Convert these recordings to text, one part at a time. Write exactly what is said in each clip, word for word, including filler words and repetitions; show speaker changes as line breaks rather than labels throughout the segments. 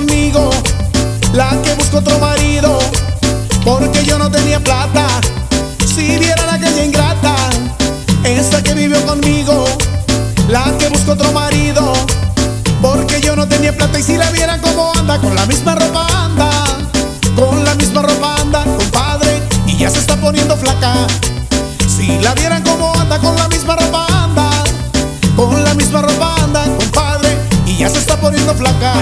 conmigo, la que buscó otro marido, porque yo no tenía plata. Si viera la calle ingrata, esa que vivió conmigo, la que buscó otro marido, porque yo no tenía plata. Y si la vieran como anda, con la misma ropa anda, con la misma ropa anda, compadre, y ya se está poniendo flaca. Si la vieran como anda, con la misma ropa anda, con la misma ropa anda, compadre, y ya se está poniendo flaca.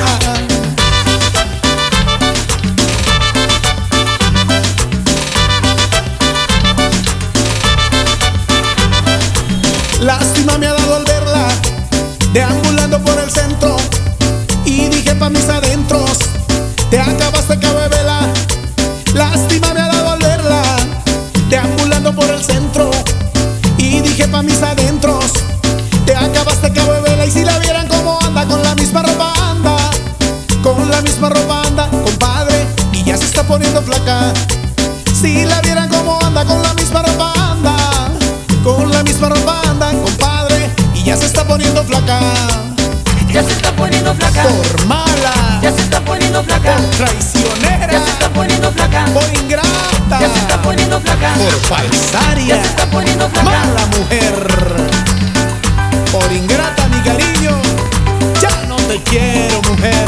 Lástima me ha dado al verla deambulando por el centro, y dije pa' mis adentros, te acabaste, cabo de vela. Lástima me ha dado al verla deambulando por el centro, y dije pa' mis adentros, te acabaste, cabo de vela. Y si la vieran como anda, con la misma ropa anda, con la misma ropa anda, compadre, y ya se está poniendo flaca. Si la vieran como anda, con la misma ropa anda, con la misma ropa anda, compadre, y ya se está poniendo flaca.
Ya se está poniendo flaca.
Por mala.
Ya se está poniendo flaca.
Por traicionera.
Ya se está poniendo flaca.
Por ingrata.
Ya se está poniendo flaca.
Por falsaria.
Ya se está poniendo flaca.
Mala mujer. Por ingrata, mi cariño, ya no te quiero, mujer.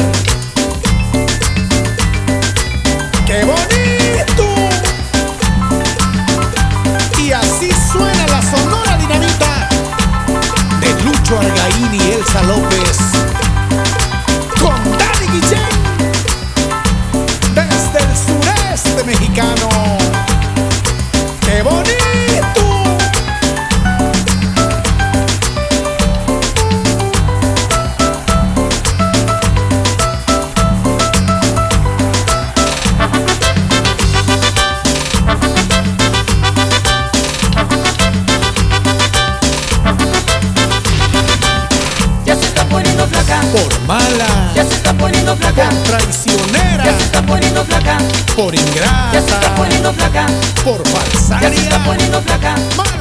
¡Qué bonito! Y así suena la Sonora Dinamita de Lucho Argaín y Elsa López, con Dani Guillén, desde el sureste mexicano. ¡Qué bonito! Por mala.
Ya se está poniendo flaca.
Por traicionera.
Ya se está poniendo flaca.
Por ingrata.
Ya se está poniendo flaca.
Por falsaria.
Ya se está poniendo flaca.
Mala